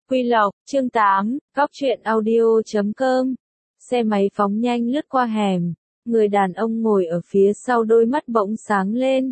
Quy Lộc, chương 8, Góc truyện audio.com. Xe máy phóng nhanh lướt qua hẻm, người đàn ông ngồi ở phía sau đôi mắt bỗng sáng lên.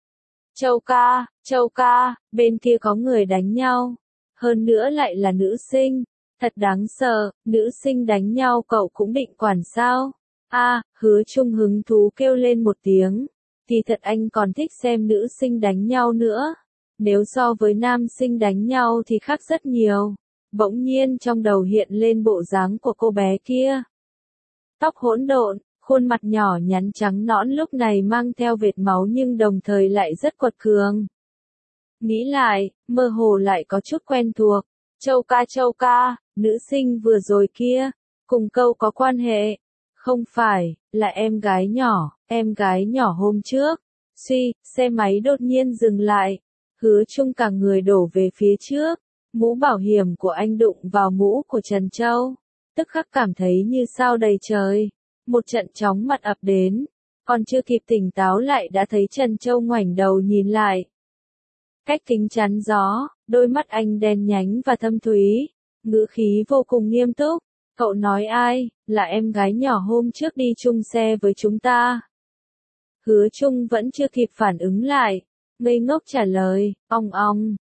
Châu ca, bên kia có người đánh nhau. Hơn nữa lại là nữ sinh. Thật đáng sợ, nữ sinh đánh nhau cậu cũng định quản sao? Hứa Trung hứng thú kêu lên một tiếng. Thì thật anh còn thích xem nữ sinh đánh nhau nữa. Nếu so với nam sinh đánh nhau thì khác rất nhiều. Bỗng nhiên trong đầu hiện lên bộ dáng của cô bé kia. Tóc hỗn độn, khuôn mặt nhỏ nhắn trắng nõn lúc này mang theo vệt máu nhưng đồng thời lại rất quật cường. Nghĩ lại, mơ hồ lại có chút quen thuộc. Châu ca, nữ sinh vừa rồi kia, cùng câu có quan hệ. Không phải, là em gái nhỏ hôm trước. Xe máy đột nhiên dừng lại. Hứa Trung cả người đổ về phía trước. Mũ bảo hiểm của anh đụng vào mũ của Trần Châu. Tức khắc cảm thấy như sao đầy trời. Một trận chóng mặt ập đến. Còn chưa kịp tỉnh táo lại đã thấy Trần Châu ngoảnh đầu nhìn lại. Cách kính chắn gió, đôi mắt anh đen nhánh và thâm thúy. Ngữ khí vô cùng nghiêm túc. Cậu nói ai, là em gái nhỏ hôm trước đi chung xe với chúng ta. Hứa Trung vẫn chưa kịp phản ứng lại. Ngây ngốc trả lời, ong.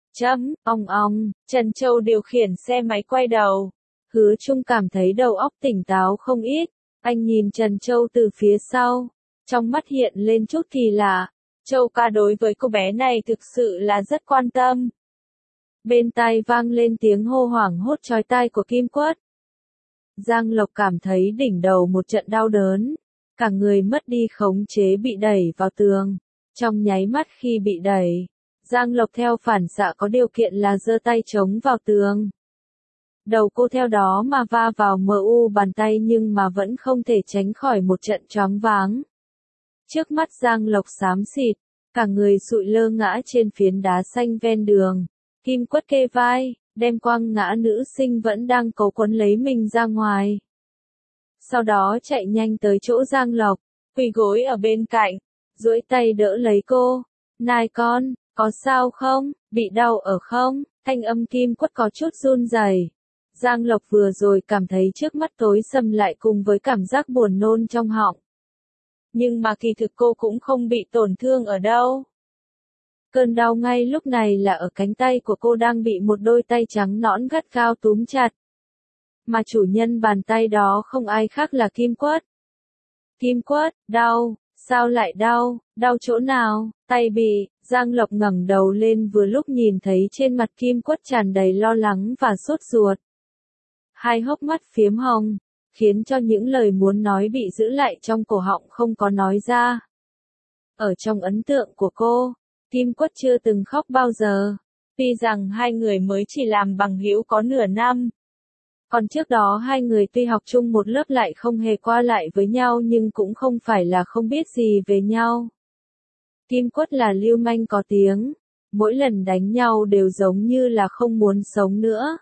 Trần Châu điều khiển xe máy quay đầu. Hứa Trung cảm thấy đầu óc tỉnh táo không ít. Anh nhìn Trần Châu từ phía sau. Trong mắt hiện lên chút kỳ lạ. Châu ca đối với cô bé này thực sự là rất quan tâm. Bên tai vang lên tiếng hô hoảng hốt chói tai của Kim Quất. Giang Lộc cảm thấy đỉnh đầu một trận đau đớn. Cả người mất đi khống chế bị đẩy vào tường. Trong nháy mắt khi bị đẩy, Giang Lộc theo phản xạ có điều kiện là giơ tay chống vào tường. Đầu cô theo đó mà va vào mu bàn tay nhưng mà vẫn không thể tránh khỏi một trận choáng váng. Trước mắt Giang Lộc xám xịt, cả người sụi lơ ngã trên phiến đá xanh ven đường. Kim Quất kê vai, đem quăng ngã nữ sinh vẫn đang cố quấn lấy mình ra ngoài. Sau đó chạy nhanh tới chỗ Giang Lộc, quỳ gối ở bên cạnh, duỗi tay đỡ lấy cô. Này con, có sao không, bị đau ở không? Thanh âm Kim Quất có chút run rẩy. Giang Lộc vừa rồi cảm thấy trước mắt tối sầm lại cùng với cảm giác buồn nôn trong họng. Nhưng mà kỳ thực cô cũng không bị tổn thương ở đâu. Cơn đau ngay lúc này là ở cánh tay của cô đang bị một đôi tay trắng nõn gắt gao túm chặt. Mà chủ nhân bàn tay đó không ai khác là Kim Quất. Kim Quất, đau, sao lại đau, đau chỗ nào, tay bị. Giang Lộc ngẩng đầu lên vừa lúc nhìn thấy trên mặt Kim Quất tràn đầy lo lắng và sốt ruột. Hai hốc mắt phiếm hồng, khiến cho những lời muốn nói bị giữ lại trong cổ họng không có nói ra. Ở trong ấn tượng của cô, Kim Quất chưa từng khóc bao giờ. Tuy rằng hai người mới chỉ làm bằng hữu có nửa năm. Còn trước đó hai người tuy học chung một lớp lại không hề qua lại với nhau nhưng cũng không phải là không biết gì về nhau. Kim Quất là lưu manh có tiếng, mỗi lần đánh nhau đều giống như là không muốn sống nữa.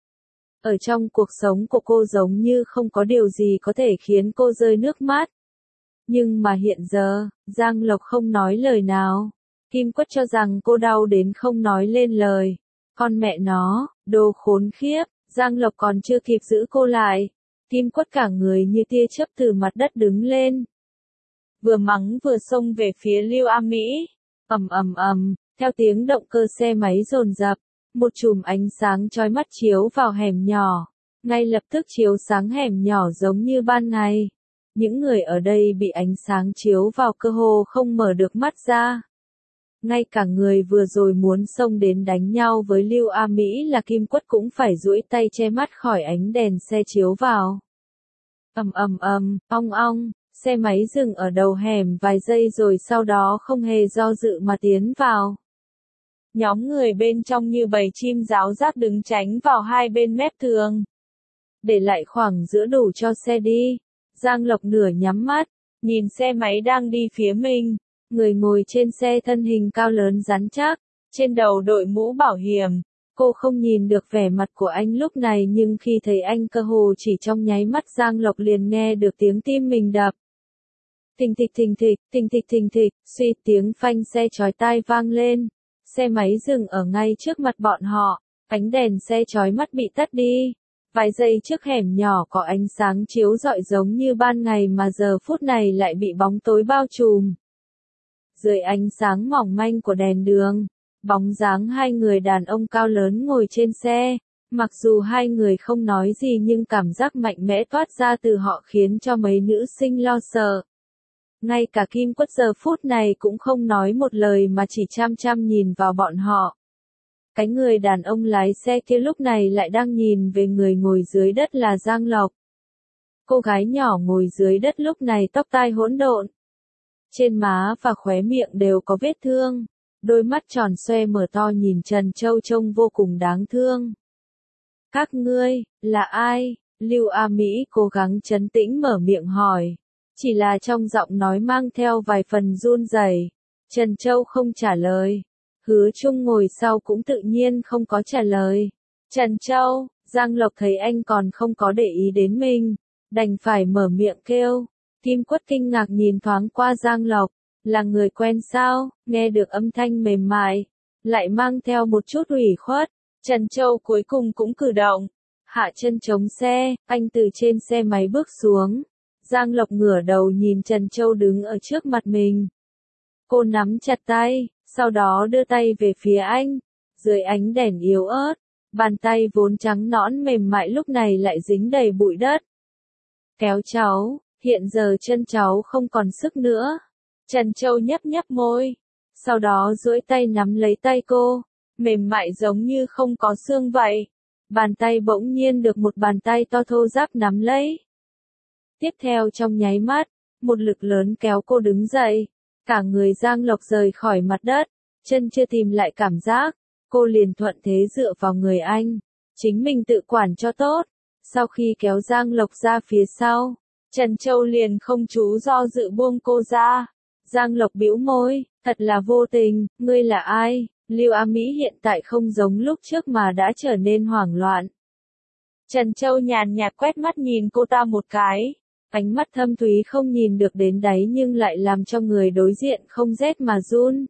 Ở trong cuộc sống của cô giống như không có điều gì có thể khiến cô rơi nước mắt. Nhưng mà hiện giờ, Giang Lộc không nói lời nào. Kim Quất cho rằng cô đau đến không nói lên lời. Con mẹ nó, đồ khốn khiếp, Giang Lộc còn chưa kịp giữ cô lại. Kim Quất cả người như tia chớp từ mặt đất đứng lên. Vừa mắng vừa xông về phía Lưu A Mỹ. Theo tiếng động cơ xe máy dồn dập, một chùm ánh sáng chói mắt chiếu vào hẻm nhỏ. Ngay lập tức chiếu sáng hẻm nhỏ giống như ban ngày. Những người ở đây bị ánh sáng chiếu vào cơ hồ không mở được mắt ra. Ngay cả người vừa rồi muốn xông đến đánh nhau với Lưu A Mỹ là Kim Quất cũng phải duỗi tay che mắt khỏi ánh đèn xe chiếu vào. Ong, xe máy dừng ở đầu hẻm vài giây rồi sau đó không hề do dự mà tiến vào. Nhóm người bên trong như bầy chim ráo rác đứng tránh vào hai bên mép tường. Để lại khoảng giữa đủ cho xe đi. Giang Lộc nửa nhắm mắt, nhìn xe máy đang đi phía mình. Người ngồi trên xe thân hình cao lớn rắn chắc, trên đầu đội mũ bảo hiểm. Cô không nhìn được vẻ mặt của anh lúc này nhưng khi thấy anh cơ hồ chỉ trong nháy mắt Giang Lộc liền nghe được tiếng tim mình đập. Thình thịch, suy tiếng phanh xe chói tai vang lên. Xe máy dừng ở ngay trước mặt bọn họ. Ánh đèn xe chói mắt bị tắt đi. Vài giây trước hẻm nhỏ có ánh sáng chiếu rọi giống như ban ngày mà giờ phút này lại bị bóng tối bao trùm. Dưới ánh sáng mỏng manh của đèn đường, bóng dáng hai người đàn ông cao lớn ngồi trên xe. Mặc dù hai người không nói gì nhưng cảm giác mạnh mẽ toát ra từ họ khiến cho mấy nữ sinh lo sợ. Ngay cả Kim Quất giờ phút này cũng không nói một lời mà chỉ chăm chăm nhìn vào bọn họ. Cái người đàn ông lái xe kia lúc này lại đang nhìn về người ngồi dưới đất là Giang Lộc. Cô gái nhỏ ngồi dưới đất lúc này tóc tai hỗn độn. Trên má và khóe miệng đều có vết thương. Đôi mắt tròn xoe mở to nhìn Trần Châu trông vô cùng đáng thương. Các ngươi, là ai? Lưu A Mỹ cố gắng trấn tĩnh mở miệng hỏi. Chỉ là trong giọng nói mang theo vài phần run rẩy. Trần Châu không trả lời. Hứa Trung ngồi sau cũng tự nhiên không có trả lời. Trần Châu, Giang Lộc thấy anh còn không có để ý đến mình. Đành phải mở miệng kêu. Kim Quất kinh ngạc nhìn thoáng qua Giang Lộc. Là người quen sao? Nghe được âm thanh mềm mại. Lại mang theo một chút ủy khuất. Trần Châu cuối cùng cũng cử động. Hạ chân chống xe, anh từ trên xe máy bước xuống. Giang Lộc ngửa đầu nhìn Trần Châu đứng ở trước mặt mình. Cô nắm chặt tay, sau đó đưa tay về phía anh. Dưới ánh đèn yếu ớt, bàn tay vốn trắng nõn mềm mại lúc này lại dính đầy bụi đất. Kéo cháu, hiện giờ chân cháu không còn sức nữa. Trần Châu nhấp nhấp môi. Sau đó duỗi tay nắm lấy tay cô. Mềm mại giống như không có xương vậy. Bàn tay bỗng nhiên được một bàn tay to thô ráp nắm lấy. Tiếp theo trong nháy mắt, một lực lớn kéo cô đứng dậy. Cả người Giang Lộc rời khỏi mặt đất, chân chưa tìm lại cảm giác. Cô liền thuận thế dựa vào người anh. Chính mình tự quản cho tốt. Sau khi kéo Giang Lộc ra phía sau, Trần Châu liền không chú do dự buông cô ra. Giang Lộc bĩu môi, thật là vô tình, ngươi là ai? Lưu A Mỹ hiện tại không giống lúc trước mà đã trở nên hoảng loạn. Trần Châu nhàn nhạt quét mắt nhìn cô ta một cái. Ánh mắt thâm thúy không nhìn được đến đáy nhưng lại làm cho người đối diện không rét mà run.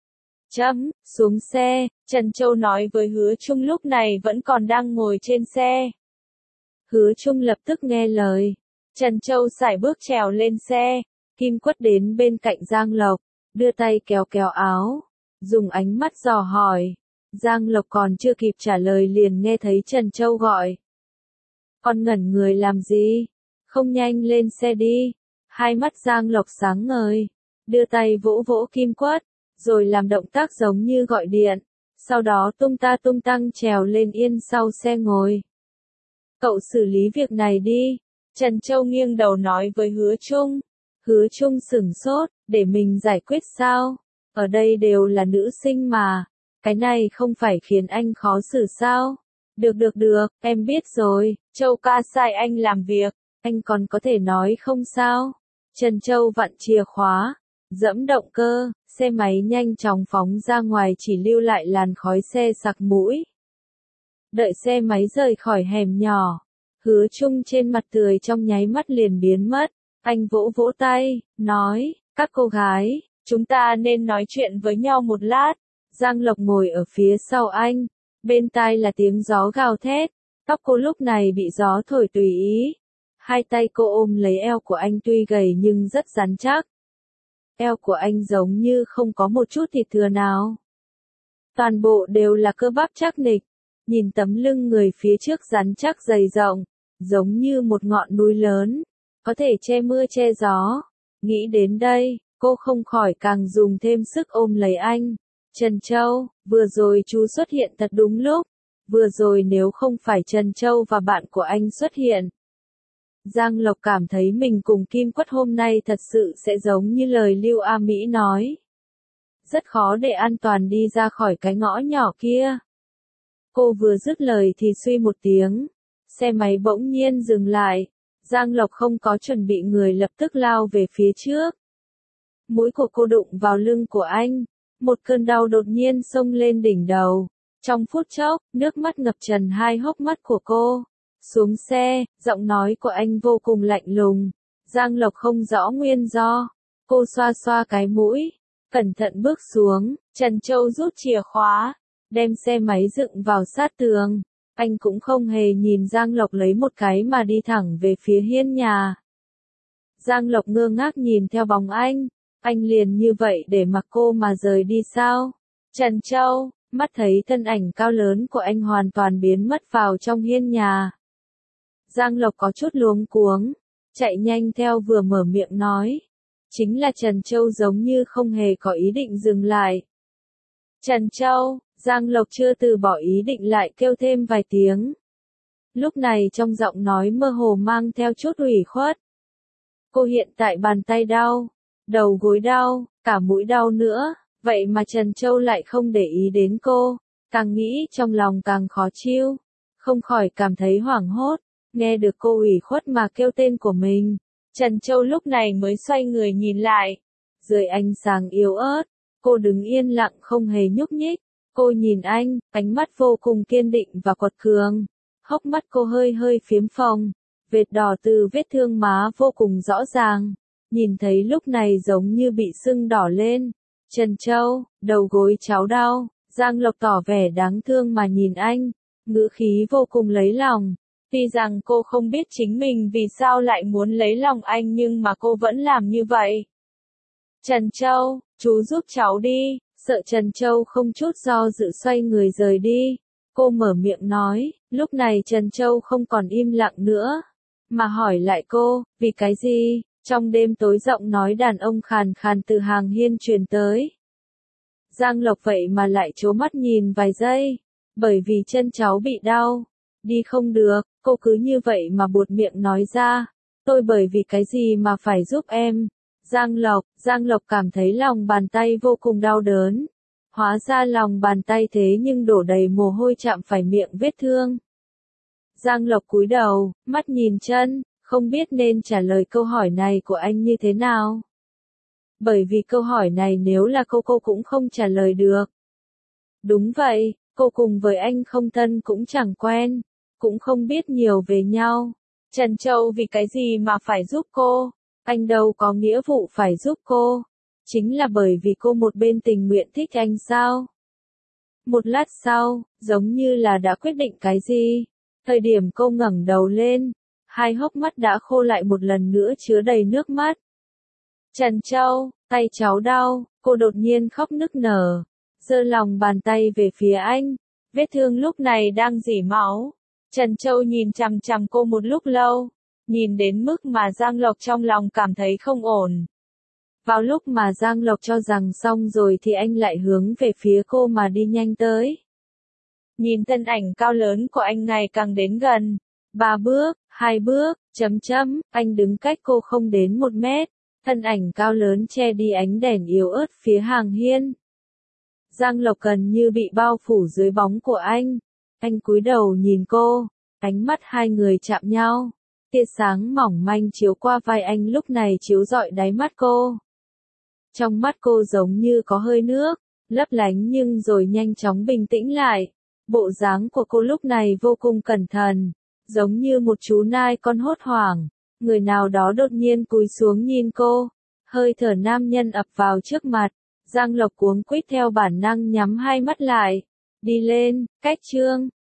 Xuống xe, Trần Châu nói với Hứa Trung lúc này vẫn còn đang ngồi trên xe. Hứa Trung lập tức nghe lời. Trần Châu sải bước trèo lên xe. Kim Quất đến bên cạnh Giang Lộc, đưa tay kéo kéo áo. Dùng ánh mắt dò hỏi. Giang Lộc còn chưa kịp trả lời liền nghe thấy Trần Châu gọi. Con ngẩn người làm gì? Không nhanh lên xe đi. Hai mắt Giang Lộc sáng ngời. Đưa tay vỗ vỗ Kim Quất. Rồi làm động tác giống như gọi điện. Sau đó tung ta tung tăng trèo lên yên sau xe ngồi. Cậu xử lý việc này đi. Trần Châu nghiêng đầu nói với Hứa Trung. Hứa Trung sửng sốt. Để mình giải quyết sao? Ở đây đều là nữ sinh mà. Cái này không phải khiến anh khó xử sao? Được, em biết rồi. Châu ca sai anh làm việc. Anh còn có thể nói không sao? Trần Châu vặn chìa khóa. Giẫm động cơ. Xe máy nhanh chóng phóng ra ngoài chỉ lưu lại làn khói xe sặc mũi. Đợi xe máy rời khỏi hẻm nhỏ. Hứa Trung trên mặt tươi trong nháy mắt liền biến mất. Anh vỗ vỗ tay, nói, các cô gái, chúng ta nên nói chuyện với nhau một lát. Giang Lộc ngồi ở phía sau anh. Bên tai là tiếng gió gào thét. Tóc cô lúc này bị gió thổi tùy ý. Hai tay cô ôm lấy eo của anh tuy gầy nhưng rất rắn chắc. Eo của anh giống như không có một chút thịt thừa nào. Toàn bộ đều là cơ bắp chắc nịch. Nhìn tấm lưng người phía trước rắn chắc dày rộng, giống như một ngọn núi lớn, có thể che mưa che gió. Nghĩ đến đây, cô không khỏi càng dùng thêm sức ôm lấy anh. Trần Châu, vừa rồi chú xuất hiện thật đúng lúc. Vừa rồi nếu không phải Trần Châu và bạn của anh xuất hiện, Giang Lộc cảm thấy mình cùng Kim Quất hôm nay thật sự sẽ giống như lời Lưu A Mỹ nói. Rất khó để an toàn đi ra khỏi cái ngõ nhỏ kia. Cô vừa dứt lời thì suy một tiếng. Xe máy bỗng nhiên dừng lại. Giang Lộc không có chuẩn bị người lập tức lao về phía trước. Mũi của cô đụng vào lưng của anh. Một cơn đau đột nhiên xông lên đỉnh đầu. Trong phút chốc, nước mắt ngập tràn hai hốc mắt của cô. Xuống xe, giọng nói của anh vô cùng lạnh lùng. Giang Lộc không rõ nguyên do. Cô xoa xoa cái mũi. Cẩn thận bước xuống. Trần Châu rút chìa khóa. đem xe máy dựng vào sát tường. Anh cũng không hề nhìn Giang Lộc lấy một cái mà đi thẳng về phía hiên nhà. Giang Lộc ngơ ngác nhìn theo bóng anh liền như vậy để mặc cô mà rời đi sao? Trần Châu, mắt thấy thân ảnh cao lớn của anh hoàn toàn biến mất vào trong hiên nhà. Giang Lộc có chút luống cuống, chạy nhanh theo vừa mở miệng nói. Chính là Trần Châu giống như không hề có ý định dừng lại. Trần Châu, Giang Lộc chưa từ bỏ ý định lại kêu thêm vài tiếng. Lúc này trong giọng nói mơ hồ mang theo chút ủy khuất. Cô hiện tại bàn tay đau, đầu gối đau, cả mũi đau nữa, vậy mà Trần Châu lại không để ý đến cô, càng nghĩ trong lòng càng khó chịu, không khỏi cảm thấy hoảng hốt, nghe được cô ủy khuất mà kêu tên của mình. Trần Châu lúc này mới xoay người nhìn lại, dưới ánh sáng yếu ớt, cô đứng yên lặng không hề nhúc nhích, cô nhìn anh, ánh mắt vô cùng kiên định và quật cường, hốc mắt cô hơi hơi phiếm phồng, vệt đỏ từ vết thương má vô cùng rõ ràng, nhìn thấy lúc này giống như bị sưng đỏ lên. Trần Châu, đầu gối cháu đau, Giang Lộc tỏ vẻ đáng thương mà nhìn anh, ngữ khí vô cùng lấy lòng. Tuy rằng cô không biết chính mình vì sao lại muốn lấy lòng anh nhưng mà cô vẫn làm như vậy. Trần Châu, chú giúp cháu đi, sợ Trần Châu không chút do dự xoay người rời đi. Cô mở miệng nói, lúc này Trần Châu không còn im lặng nữa, mà hỏi lại cô, vì cái gì? Trong đêm tối giọng nói đàn ông khàn khàn từ hàng hiên truyền tới. Giang Lộc vậy mà lại trố mắt nhìn vài giây, bởi vì chân cháu bị đau, đi không được, cô cứ như vậy mà buột miệng nói ra, tôi bởi vì cái gì mà phải giúp em. Giang Lộc cảm thấy lòng bàn tay vô cùng đau đớn, hóa ra lòng bàn tay thế nhưng đổ đầy mồ hôi chạm phải miệng vết thương. Giang Lộc cúi đầu, mắt nhìn chân, không biết nên trả lời câu hỏi này của anh như thế nào. Bởi vì câu hỏi này nếu là cô cũng không trả lời được. Đúng vậy, cô cùng với anh không thân cũng chẳng quen, cũng không biết nhiều về nhau. Trần Châu vì cái gì mà phải giúp cô? Anh đâu có nghĩa vụ phải giúp cô. Chính là bởi vì cô một bên tình nguyện thích anh sao? Một lát sau, giống như là đã quyết định cái gì. Thời điểm cô ngẩng đầu lên, hai hốc mắt đã khô lại một lần nữa chứa đầy nước mắt. Trần Châu, tay cháu đau, cô đột nhiên khóc nức nở, giơ lòng bàn tay về phía anh, vết thương lúc này đang rỉ máu. Trần Châu nhìn chằm chằm cô một lúc lâu, nhìn đến mức mà Giang Lộc trong lòng cảm thấy không ổn. Vào lúc mà Giang Lộc cho rằng xong rồi thì anh lại hướng về phía cô mà đi nhanh tới. Nhìn thân ảnh cao lớn của anh ngày càng đến gần. 3 bước, 2 bước, anh đứng cách cô không đến 1 mét. Thân ảnh cao lớn che đi ánh đèn yếu ớt phía hàng hiên. Giang Lộc gần như bị bao phủ dưới bóng của anh. Anh cúi đầu nhìn cô, ánh mắt hai người chạm nhau. Tia sáng mỏng manh chiếu qua vai anh lúc này chiếu rọi đáy mắt cô. Trong mắt cô giống như có hơi nước, lấp lánh nhưng rồi nhanh chóng bình tĩnh lại. Bộ dáng của cô lúc này vô cùng cẩn thận, giống như một chú nai con hốt hoảng. Người nào đó đột nhiên cúi xuống nhìn cô, hơi thở nam nhân ập vào trước mặt. Giang Lộc cuống quýt theo bản năng nhắm hai mắt lại. Đi lên, cách chương.